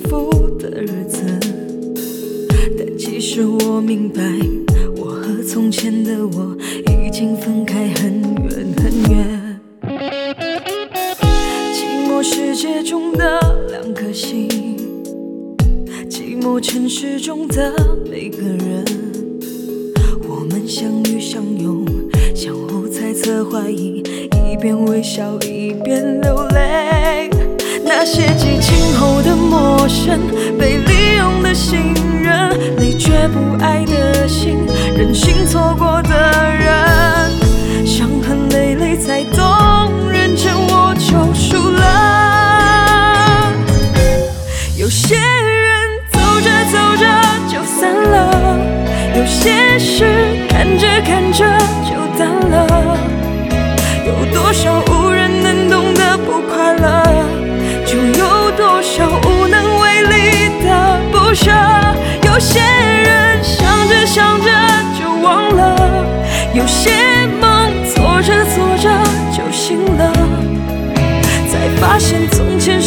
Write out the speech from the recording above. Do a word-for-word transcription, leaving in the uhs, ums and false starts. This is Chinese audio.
福的日子，但其实我明白，我和从前的我已经分开很远很远。寂寞世界中的两颗心，寂寞城市中的每个人，我们相遇相拥，相互猜测怀疑，一边微笑一边流泪。那些激情后的陌生，被利用的信任，累却不爱的心，任性错过的人，伤痕累累才懂，认真我就输了。有些人走着走着就散了，有些事看着看着就淡了，有多少无人能懂的不快乐，就有多少无能为力的不舍。有些人想着想着就忘了，有些梦做着做着就醒了，才发现从前